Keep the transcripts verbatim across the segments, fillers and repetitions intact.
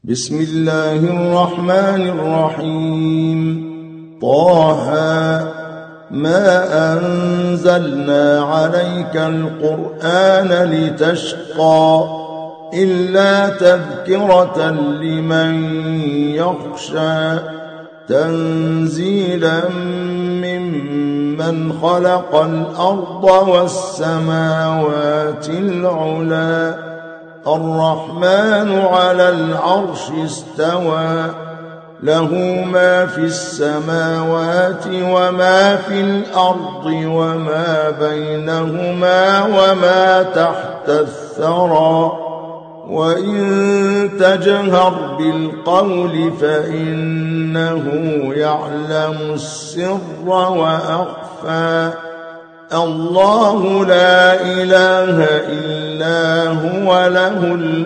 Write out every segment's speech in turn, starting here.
بسم الله الرحمن الرحيم. طه ما أنزلنا عليك القرآن لتشقى إلا تذكرة لمن يخشى تنزيلا ممن خلق الأرض والسماوات العلى الرحمن على العرش استوى له ما في السماوات وما في الأرض وما بينهما وما تحت الثرى وإن تجهر بالقول فإنه يعلم السر وأخفى الله لا إله إلا هو له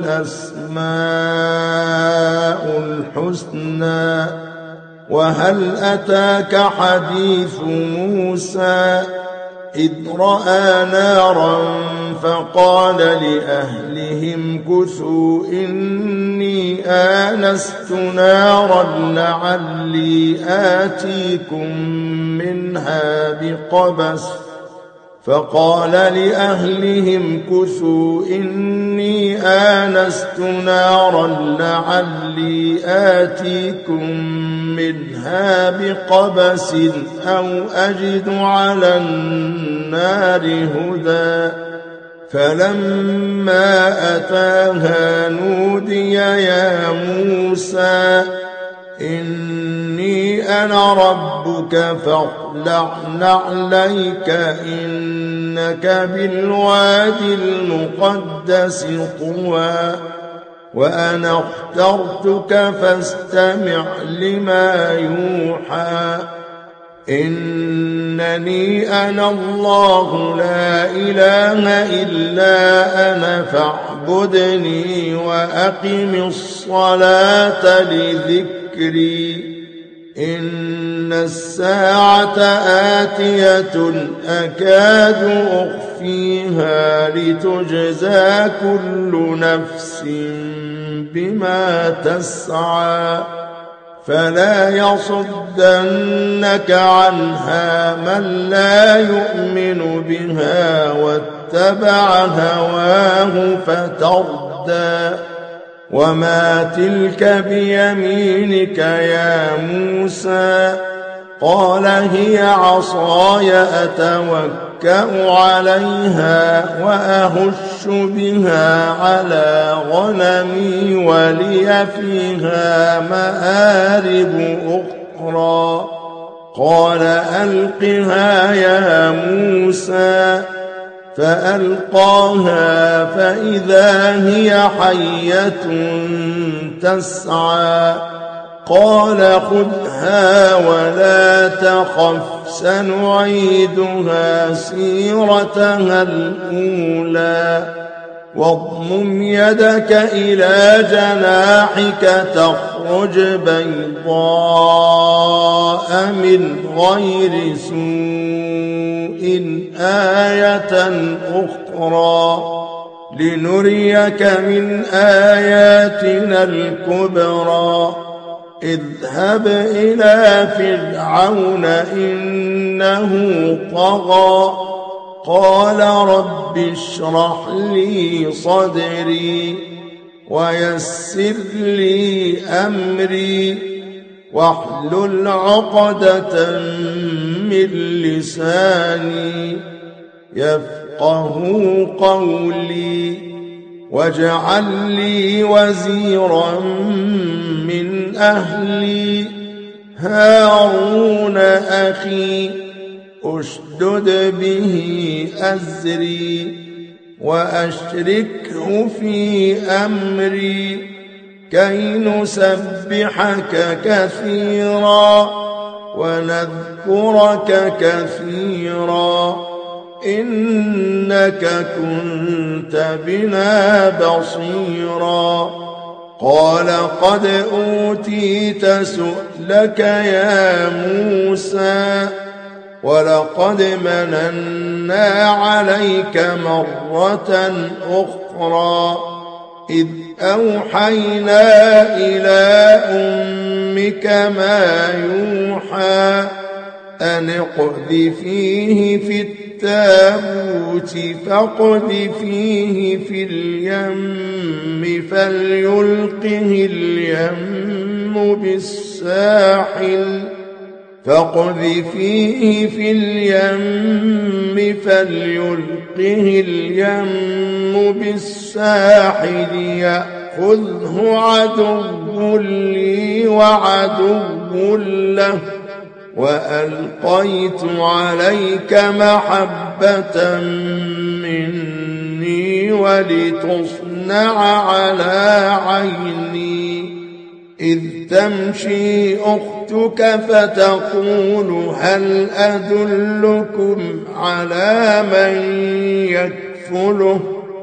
الأسماء الحسنى. وهل أتاك حديث موسى إذ رأى نارا فقال لأهلهم كثوا إني آنست نارا لعلي آتيكم منها بقبس فقال لأهلهم كثوا إني آنست نارا لعلي آتيكم منها بقبس أو أجد على النار هدى فلما أتاها نودي يا موسى إني أنا ربك فاخلع نعليك إنك بالوادي المقدس طوى وأنا اخترتك فاستمع لما يوحى إنني أنا الله لا إله إلا أنا فاعبدني وأقم الصلاة لذكري إن الساعة آتية أكاد أخفيها لتجزى كل نفس بما تسعى فلا يصدنك عنها من لا يؤمن بها واتبع هواه فتردى وما تلك بيمينك يا موسى قال هي عصاي أتوكأ عليها وأهش بها على غنمي ولي فيها مآرب أخرى قال ألقها يا موسى فألقاها فإذا هي حية تسعى قال خذها ولا تخف سنعيدها سيرتها الأولى واضمم يدك إلى جناحك تخرج بيضاء من غير سوء آية أخرى لنريك من آياتنا الكبرى اذهب إلى فرعون إنه طغى قال رب اشرح لي صدري ويسر لي أمري واحلل عقدة من لساني يفقه قولي واجعل لي وزيرا من أهلي هارون أخي أشدد به أزري وأشركه في أمري كي نسبحك كثيرا ونذكرك كثيرا إنك كنت بنا بصيرا قال قد أوتيت سؤلك يا موسى ولقد مننا عليك مرة أخرى إذ أوحينا إلى أمك ما يوحى أن اقذفيه في التابوت فاقذفيه في اليم فليلقه اليم بالساحل فاقذفيه في اليم فليلقه اليم بالساحل يأخذه عدو لي وعدو له وألقيت عليك محبة مني ولتصنع على عيني إذ تمشي أختك فتقول هل أدلكم على من يكفله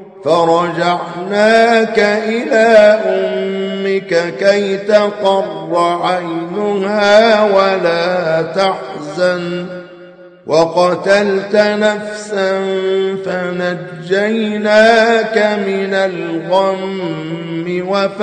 فرجعناك إلى أمك كي تقر عينها ولا تحزن وقتلت نفسا فنجيناك من الغم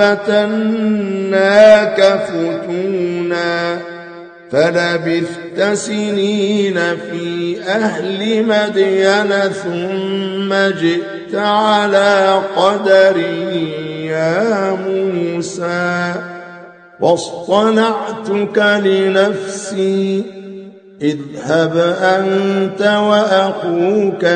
وفتناك فتونا فلبثت سنين في أهل مدين ثم جئت على قدري يا موسى واصطنعتك لنفسي اذهب أنت وأخوك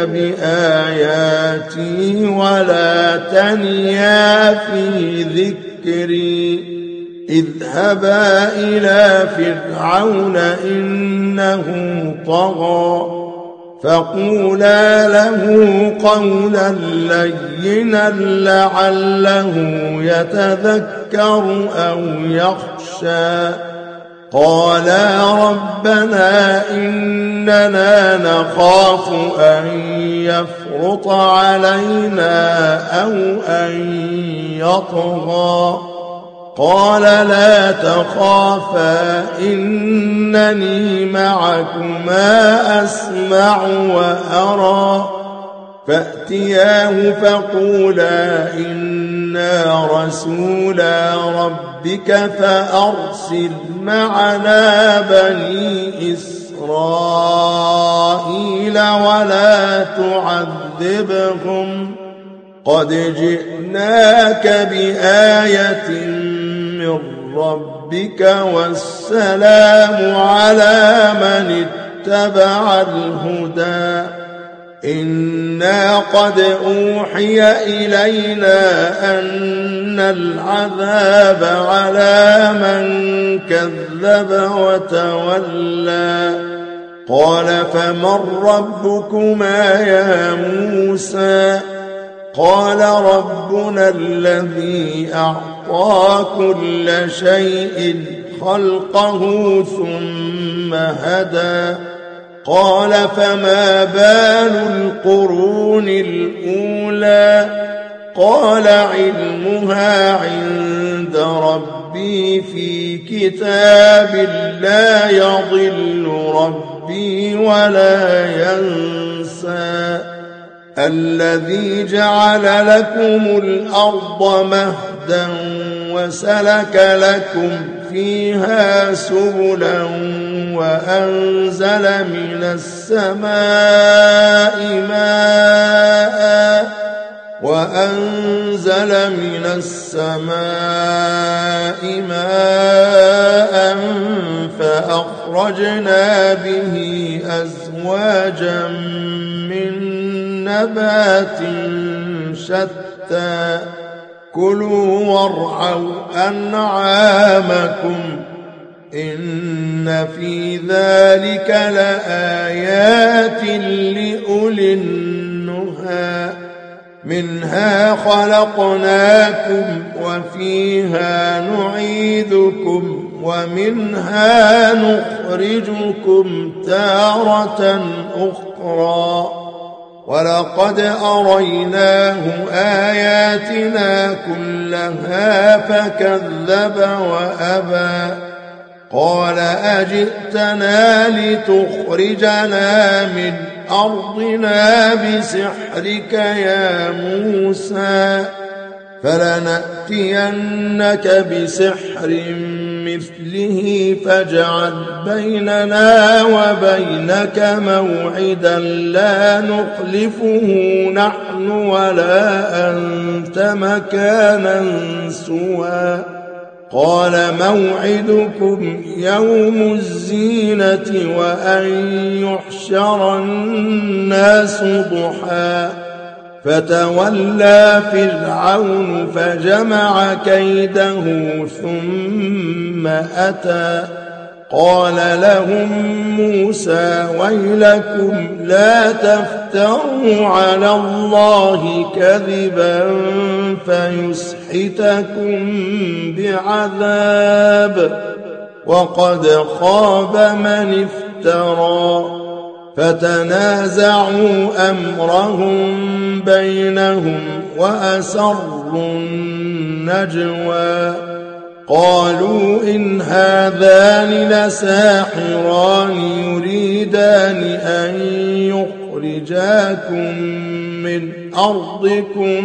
بآياتي ولا تنيا في ذكري اذهبا إلى فرعون إنه طغى فقولا له قولا لينا لعله يتذكر أو يخشى قالا ربنا إننا نخاف أن يفرط علينا أو أن يطغى قال لا تخافا إنني معكما أسمع وأرى فأتياه فقولا إنا رسولا ربك فأرسل معنا بني إسرائيل ولا تعذبهم قد جئناك بآية من ربك والسلام على من اتبع الهدى إنا قد أوحي إلينا أن العذاب على من كذب وتولى قال فمن ربكما يا موسى قال ربنا الذي أعطى كل شيء خلقه ثم هدى قال فما بال القرون الأولى قال علمها عند ربي في كتاب لا يضل ربي ولا ينسى الذي جعل لكم الأرض مهدا وسلك لكم فيها سبلا وأنزل من السماء ماء وأنزل من السماء ماء فأخرجنا به أزواجا من نبات شتى كلوا وارعوا أنعامكم إن في ذلك لآيات لأولي النهى منها خلقناكم وفيها نعيدكم ومنها نخرجكم تارة أخرى ولقد أريناه آياتنا كلها فكذب وأبى قال أجئتنا لتخرجنا من أرضنا بسحرك يا موسى فلنأتينك بسحر مثله فاجعل بيننا وبينك موعدا لا نخلفه نحن ولا أنت مكانا سوى قال موعدكم يوم الزينة وأن يحشر الناس ضحى فتولى فرعون فجمع كيده ثم أتى قال لهم موسى ويلكم لا تفتروا على الله كذبا فيسحتكم بعذاب وقد خاب من افترى فتنازعوا أمرهم بينهم وأسروا النجوى قالوا إن هذان لساحران يريدان أن يخرجاكم من أرضكم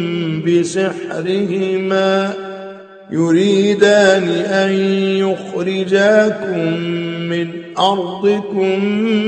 بسحرهما يريدان أن يخرجاكم من أرضكم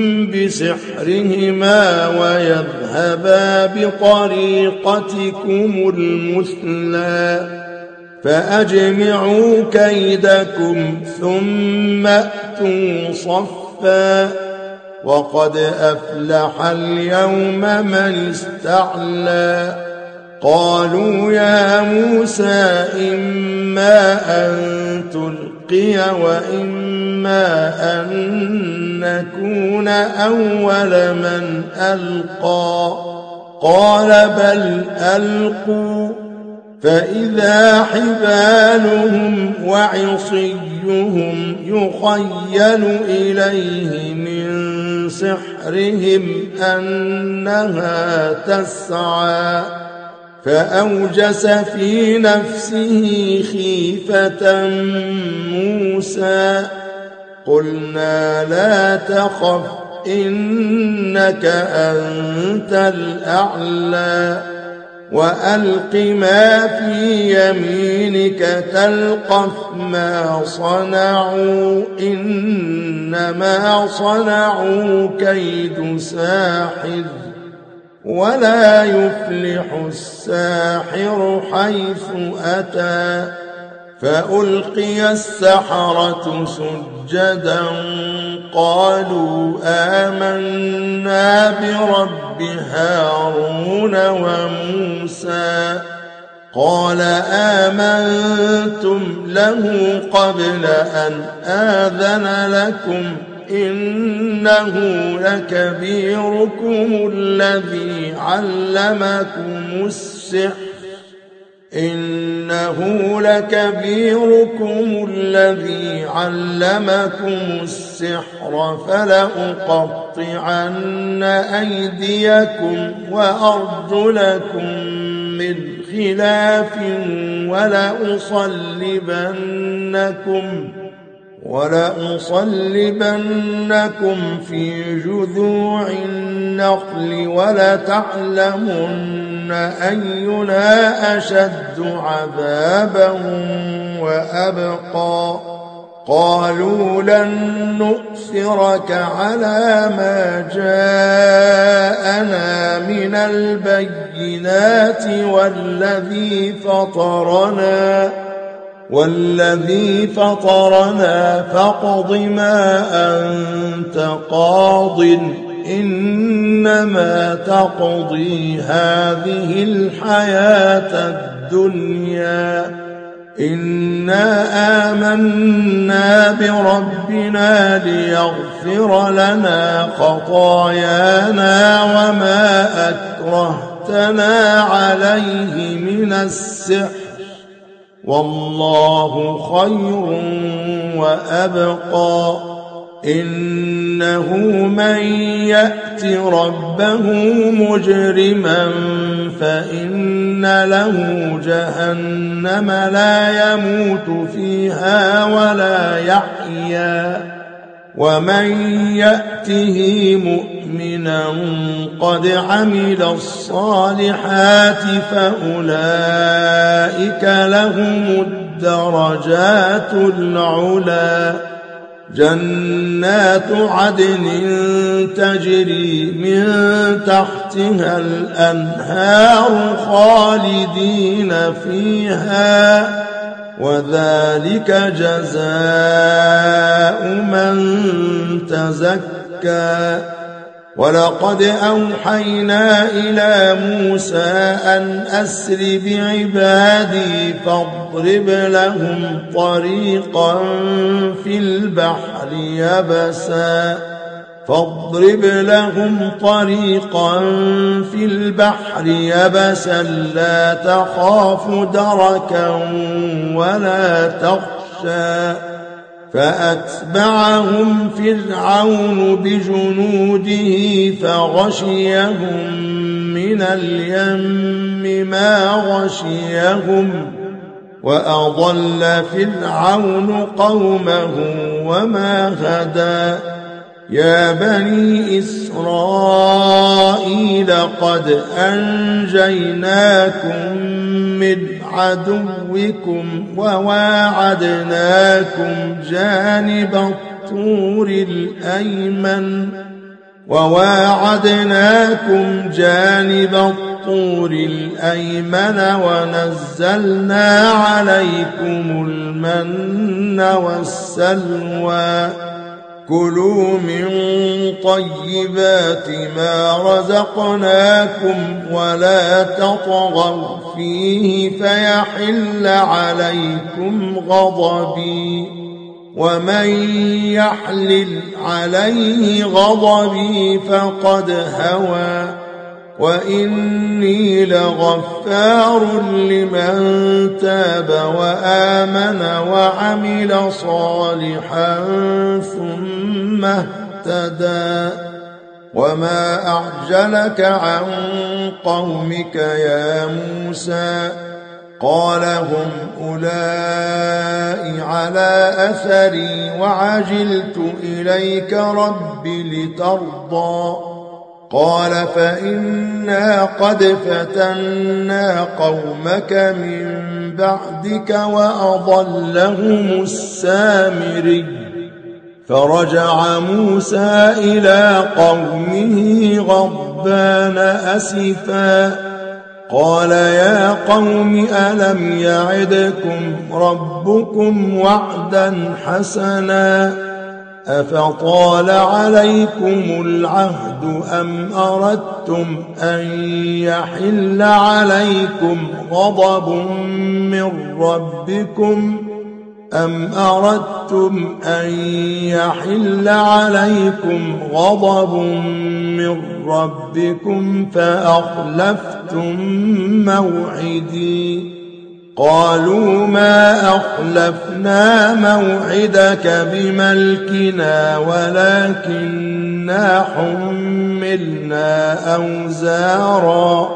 بسحرهما ويذهبا بطريقتكم المثلى فأجمعوا كيدكم ثم أتوا صفا وقد أفلح اليوم من استعلى قالوا يا موسى إما أن تلقي وإما أن نكون أول من ألقى قال بل ألقوا فإذا حبالهم وعصيهم يخيل إليه من سحرهم أنها تسعى فأوجس في نفسه خيفة موسى قلنا لا تخف إنك أنت الأعلى وألق ما في يمينك تلقف ما صنعوا إنما صنعوا كيد ساحر ولا يفلح الساحر حيث أتى فألقي السحرة سجدا قالوا آمنا برب هارون وموسى قال آمنتم له قبل أن آذن لكم إنه لكبيركم الذي علمكم السحر إنه لكبيركم الذي علمكم السحر فلأقطعن أيديكم وأرجلكم من خلاف ولأصلبنكم ولأصلبنكم في جذوع النخل ولتعلمن أينا أشد عذابا وأبقى قالوا لن نؤثرك على ما جاءنا من البينات والذي فطرنا والذي فطرنا فاقض ما أنت قاض إنما تقضي هذه الحياة الدنيا إنا آمنا بربنا ليغفر لنا خطايانا وما أكرهتنا عليه من السحر والله خير وأبقى إنه من يأت ربه مجرما فإن له جهنم لا يموت فيها ولا يحيا ومن يأته مؤمنا قد عمل الصالحات فأولئك لهم الدرجات العلى جنات عدن تجري من تحتها الأنهار خالدين فيها وذلك جزاء من تزكى ولقد أوحينا إلى موسى أن أسر بعبادي فاضرب لهم طريقا في البحر يبسا فاضرب لهم طريقا في البحر يبسا لا تخاف دركا ولا تخشى فأتبعهم فرعون بجنوده فغشيهم من اليم ما غشيهم وأضل فرعون قومه وما هدى يا بني إسرائيل قد أنجيناكم من عدوكم وواعدناكم جانب الطور الأيمن وواعدناكم جانب الطور الأيمن ونزلنا عليكم المن والسلوى كلوا من طيبات ما رزقناكم ولا تطغوا فيه فيحل عليكم غضبي ومن يحلل عليه غضبي فقد هوى وإني لغفار لمن تاب وآمن وعمل صالحا ثم اهتدى وما أعجلك عن قومك يا موسى قال هم أولئك على أثري وعجلت إليك رب لترضى قال فإنا قد فتنا قومك من بعدك وأضلهم السامري فرجع موسى إلى قومه غضبان أسفا قال يا قوم ألم يعدكم ربكم وعدا حسنا أفطال عليكم العهد أم أردتم أن يحل عليكم غضب من ربكم أم أردتم أن يحل عليكم غضب من ربكم فأخلفتم موعدي قالوا ما أخلفنا موعدك بملكنا ولكننا حملنا أوزارا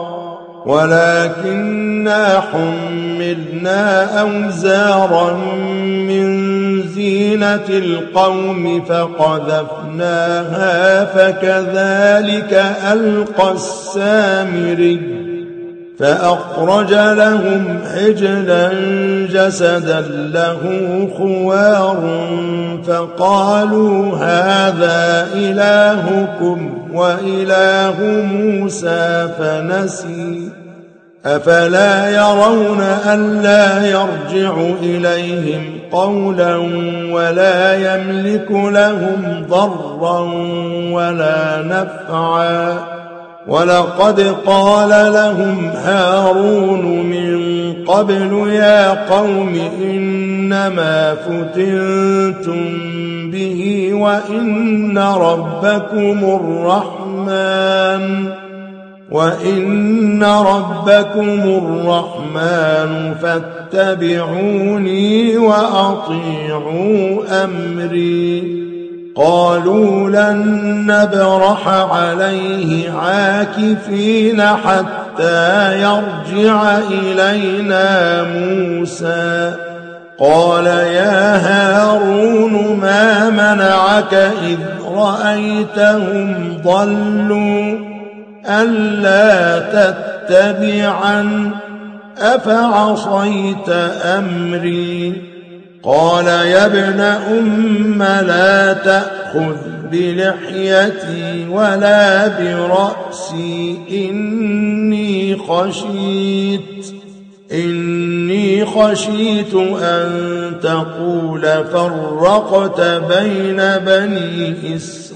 ولكننا حملنا أوزارا من زينة القوم فقذفناها فكذلك ألقى السامري فأخرج لهم عجلا جسدا له خوار فقالوا هذا إلهكم وإله موسى فنسي أفلا يرون ألا يرجع إليهم قولا ولا يملك لهم ضرا ولا نفعا ولقد قال لهم هارون من قبل يا قوم إنما فتنتم به وإن ربكم الرحمن وإن ربكم الرحمن فاتبعوني وأطيعوا أمري قالوا لن نبرح عليه عاكفين حتى يرجع إلينا موسى قال يا هارون ما منعك إذ رأيتهم ضلوا ألا تتبعن أفعصيت أمري قال يا ابن أم لا تأخذ بلحيتي ولا برأسي إني خشيت إني خشيت أن تقول فرقت بين بني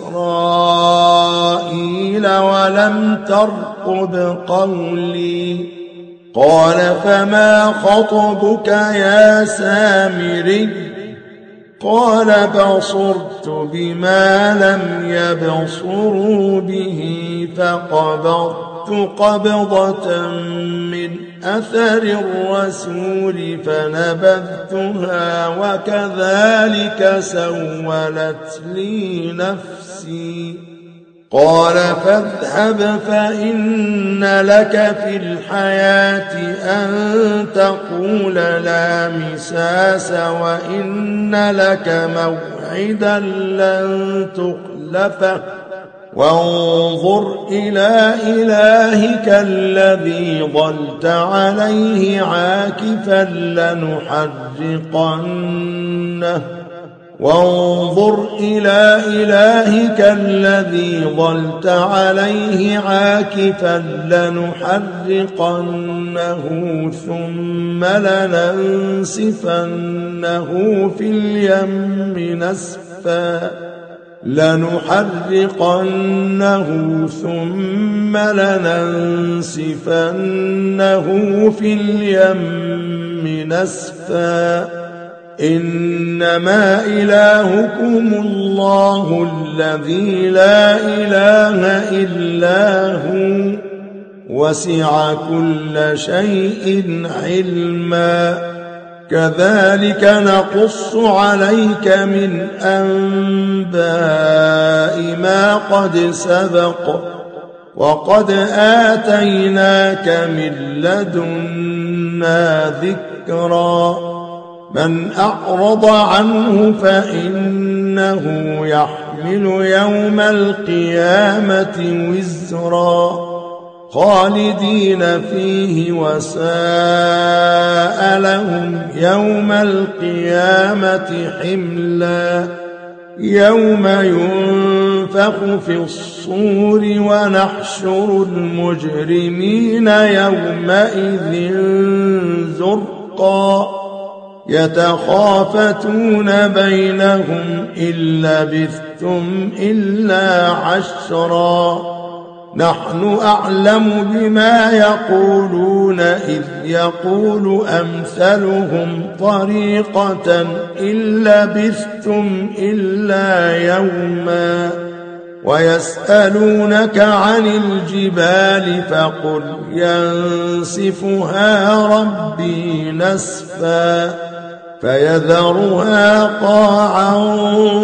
إسرائيل ولم ترقب قولي قال فما خطبك يا سامري قال بصرت بما لم يبصروا به فقبضت قبضة من أثر الرسول فنبذتها وكذلك سولت لي نفسي قال فاذهب فإن لك في الحياة أن تقول لا مساس وإن لك موعدا لن تخلفه وانظر إلى إلهك الذي ظلت عليه عاكفا لنحرقنه وانظر إلى إلهك الذي ظلت عليه عاكفا لنحرقنه ثم لننسفنه في اليم نسفا لنحرقنه ثم لننسفنه في اليم نسفا إنما إلهكم الله الذي لا إله إلا هو وسع كل شيء علما كذلك نقص عليك من أنباء ما قد سبق وقد آتيناك من لدنا ذكرا من أعرض عنه فإنه يحمل يوم القيامة وزرا خالدين فيه وساء لهم يوم القيامة حملا يوم ينفخ في الصور ونحشر المجرمين يومئذ زرقا يتخافتون بينهم إن لبثتم إلا عشرا نحن أعلم بما يقولون إذ يقول أمثلهم طريقة إن لبثتم إلا يوما ويسألونك عن الجبال فقل ينسفها ربي نسفا فيذرها قاعا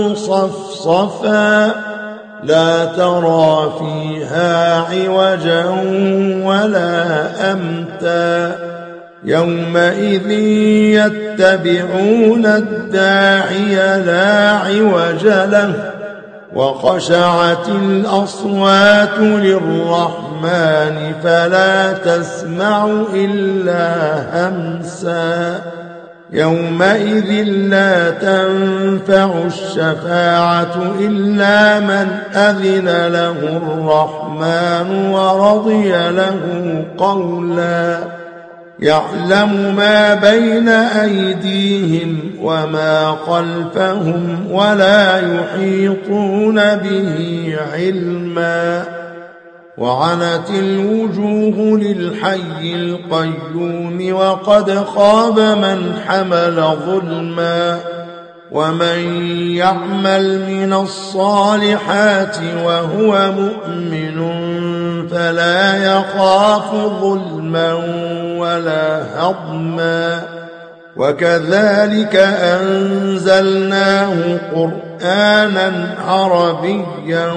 صفصفا لا ترى فيها عوجا ولا أمتا يومئذ يتبعون الداعي لا عوج له وخشعت الأصوات للرحمن فلا تسمع إلا همسا يومئذ لا تنفع الشفاعة إلا من أذن له الرحمن ورضي له قولا يعلم ما بين أيديهم وما خلفهم ولا يحيطون به علما وعنت الوجوه للحي القيوم وقد خاب من حمل ظلما ومن يعمل من الصالحات وهو مؤمن فلا يخاف ظلما ولا هضما وكذلك أنزلناه قرآنا عربيا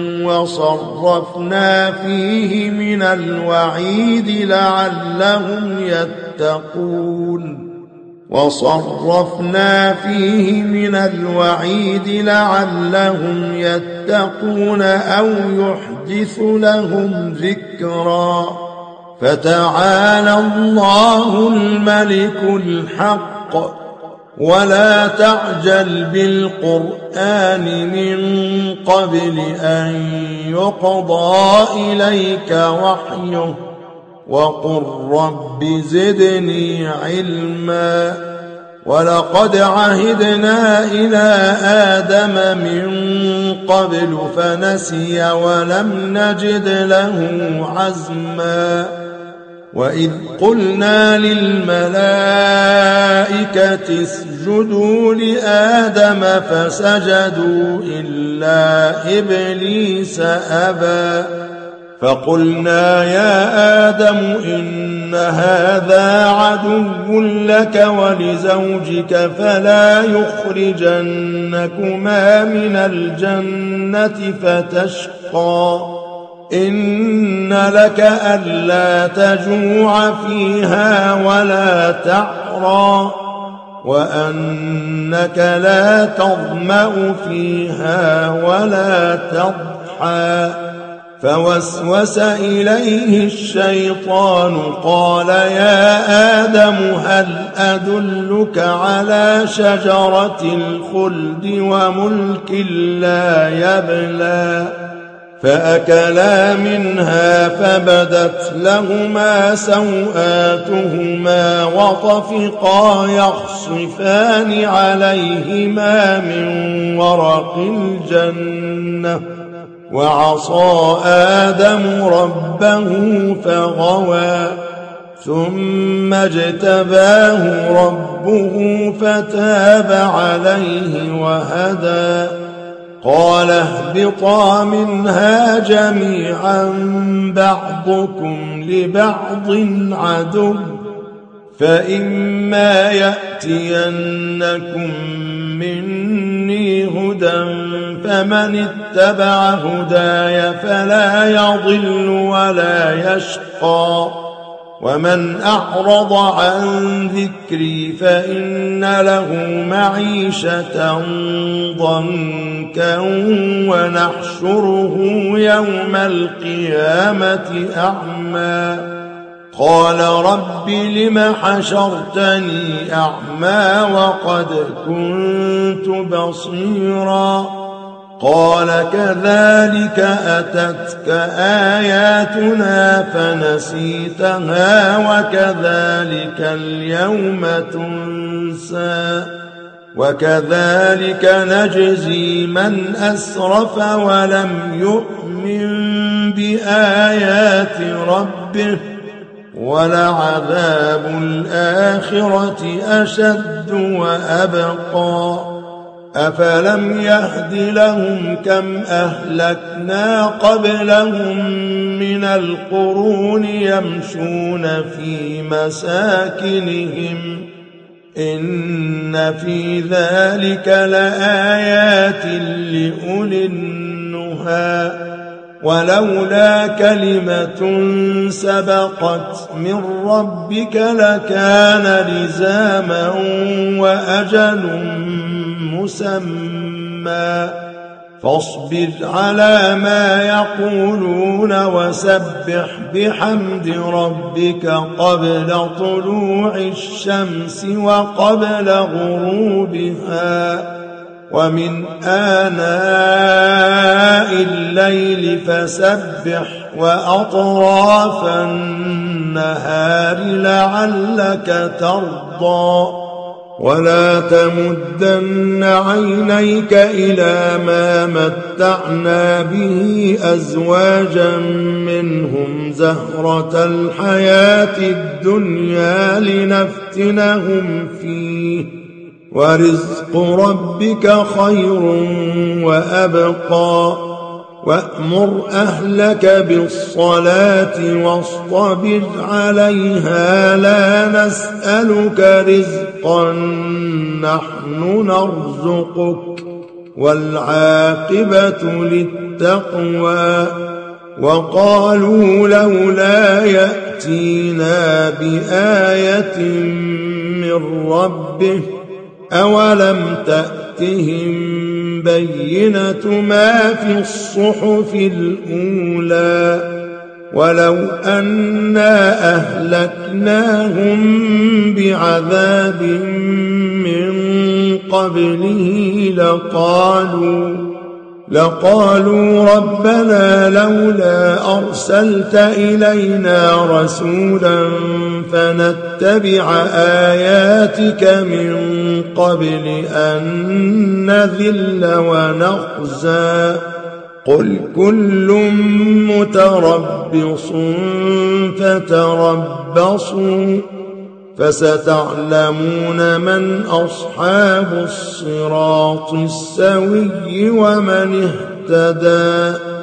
وصرفنا فيه من الوعيد لعلهم يتقون وصرفنا فيه من الوعيد لعلهم يتقون أو يحدث لهم ذكرا فتعالى الله الملك الحق ولا تعجل بالقرآن من قبل أن يقضى إليك وحيه وقل رب زدني علما ولقد عهدنا إلى آدم من قبل فنسي ولم نجد له عزما وإذ قلنا للملائكة اسجدوا لآدم فسجدوا إلا إبليس أبى فقلنا يا آدم إن هذا عدو لك ولزوجك فلا يخرجنكما من الجنة فتشقى إن لك ألا تجوع فيها ولا تعرى وأنك لا تظمأ فيها ولا تضحى فوسوس إليه الشيطان قال يا آدم هل أدلك على شجرة الخلد وملك لا يبلى فأكلا منها فبدت لهما سوآتهما وطفقا يخصفان عليهما من ورق الجنة وعصى آدم ربه فغوى ثم اجتباه ربه فتاب عليه وهدى قال اهبطا منها جميعا بعضكم لبعض عدو فإما يأتينكم مني هدى فمن اتبع هداي فلا يضل ولا يشقى ومن أعرض عن ذكري فإن له معيشة ضنكا ونحشره يوم القيامة أعمى قال رب لم حشرتني أعمى وقد كنت بصيرا قال كذلك أتتك آياتنا فنسيتها وكذلك اليوم تنسى وكذلك نجزي من أسرف ولم يؤمن بآيات ربه ولعذاب الآخرة أشد وأبقى أفلم يهد لهم كم أهلكنا قبلهم من القرون يمشون في مساكنهم إن في ذلك لآيات لأولي النهى ولولا كلمة سبقت من ربك لكان لزاما وأجل مسمى فاصبر على ما يقولون وسبح بحمد ربك قبل طلوع الشمس وقبل غروبها ومن آناء الليل فسبح وأطراف النهار لعلك ترضى ولا تمدن عينيك إلى ما متعنا به أزواجا منهم زهرة الحياة الدنيا لنفتنهم فيه ورزق ربك خير وأبقى وأمر أهلك بالصلاة واصطبر عليها لا نسألك رزقا نحن نرزقك والعاقبة للتقوى وقالوا لولا يأتينا بآية من من ربه أولم تأتهم بينة ما في الصحف الأولى ولو أنا أهلكناهم بعذاب من قبله لقالوا لقالوا ربنا لولا أرسلت إلينا رسولا فنتبع آياتك من قبل أن نذل ونخزى قل كل متربص فتربصوا فستعلمون من أصحاب الصراط السوي ومن اهتدى.